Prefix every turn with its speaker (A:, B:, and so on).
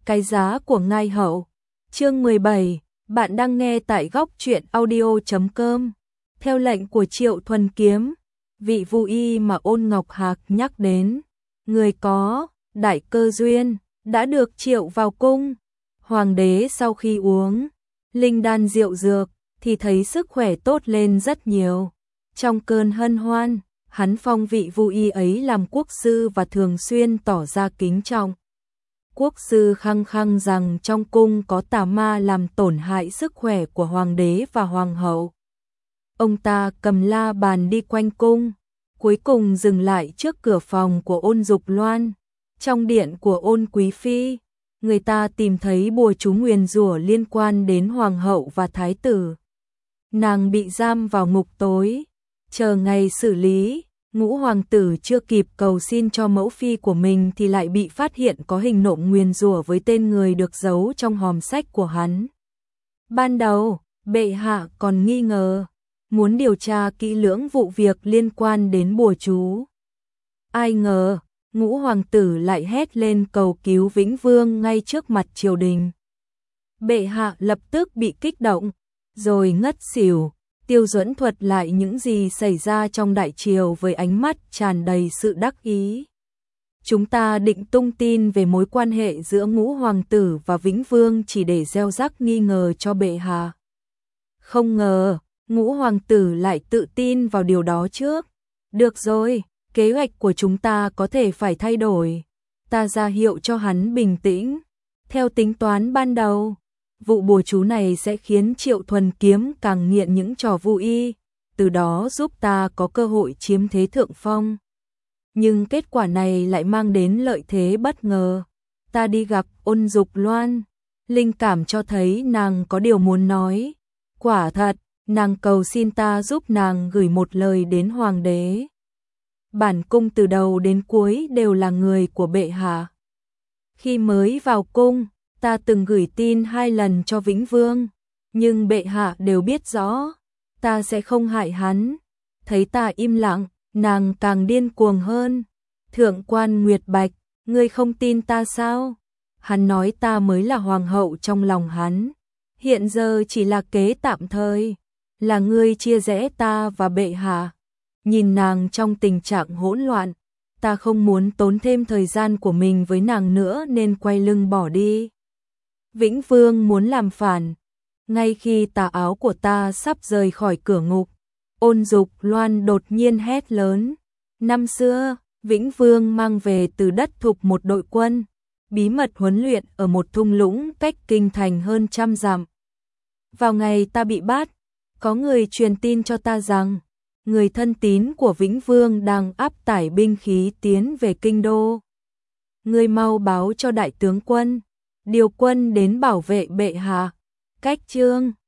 A: cái giá của ngai hậu. Chương 17, bạn đang nghe tại góc truyện audio.com. Theo lệnh của Triệu Thuần Kiếm, vị Vu Y mà Ôn Ngọc Hạc nhắc đến, người có đại cơ duyên, đã được triệu vào cung. Hoàng đế sau khi uống linh đan rượu dược thì thấy sức khỏe tốt lên rất nhiều. Trong cơn hân hoan, hắn phong vị Vu Y ấy làm quốc sư và thường xuyên tỏ ra kính trọng. Quốc sư khăng khăng rằng trong cung có tà ma làm tổn hại sức khỏe của hoàng đế và hoàng hậu. Ông ta cầm la bàn đi quanh cung, cuối cùng dừng lại trước cửa phòng của Ôn Dục Loan. Trong điện của Ôn Quý Phi, người ta tìm thấy bùa chú nguyền rủa liên quan đến hoàng hậu và thái tử. Nàng bị giam vào ngục tối, chờ ngày xử lý. Ngũ hoàng tử chưa kịp cầu xin cho mẫu phi của mình thì lại bị phát hiện có hình nộm nguyền rủa với tên người được giấu trong hòm sách của hắn. Ban đầu, bệ hạ còn nghi ngờ, muốn điều tra kỹ lưỡng vụ việc liên quan đến bùa chú. Ai ngờ, ngũ hoàng tử lại hét lên cầu cứu Vĩnh Vương ngay trước mặt triều đình. Bệ hạ lập tức bị kích động, rồi ngất xỉu. Tiêu Duẫn thuật lại những gì xảy ra trong đại triều với ánh mắt tràn đầy sự đắc ý. Chúng ta định tung tin về mối quan hệ giữa ngũ hoàng tử và Vĩnh Vương chỉ để gieo rắc nghi ngờ cho bệ hạ. Không ngờ, ngũ hoàng tử lại tự tin vào điều đó trước. Được rồi, kế hoạch của chúng ta có thể phải thay đổi. Ta ra hiệu cho hắn bình tĩnh. Theo tính toán ban đầu, vụ bùa chú này sẽ khiến Triệu Thuần Kiếm càng nghiện những trò Vu Y, từ đó giúp ta có cơ hội chiếm thế thượng phong. Nhưng kết quả này lại mang đến lợi thế bất ngờ. Ta đi gặp Ôn Dục Loan, linh cảm cho thấy nàng có điều muốn nói. Quả thật, nàng cầu xin ta giúp nàng gửi một lời đến hoàng đế. Bản cung từ đầu đến cuối đều là người của bệ hạ. Khi mới vào cung, ta từng gửi tin 2 lần cho Vĩnh Vương, nhưng bệ hạ đều biết rõ, ta sẽ không hại hắn. Thấy ta im lặng, nàng càng điên cuồng hơn. Thượng quan Nguyệt Bạch, ngươi không tin ta sao? Hắn nói ta mới là hoàng hậu trong lòng hắn. Hiện giờ chỉ là kế tạm thời, là ngươi chia rẽ ta và bệ hạ. Nhìn nàng trong tình trạng hỗn loạn, ta không muốn tốn thêm thời gian của mình với nàng nữa nên quay lưng bỏ đi. Vĩnh Vương muốn làm phản. Ngay khi tà áo của ta sắp rời khỏi cửa ngục, Ôn Dục Loan đột nhiên hét lớn. Năm xưa, Vĩnh Vương mang về từ đất Thục một đội quân, bí mật huấn luyện ở một thung lũng cách kinh thành hơn 100 dặm. Vào ngày ta bị bắt, có người truyền tin cho ta rằng, người thân tín của Vĩnh Vương đang áp tải binh khí tiến về kinh đô. Ngươi mau báo cho đại tướng quân, điều quân đến bảo vệ bệ hạ. Cách chương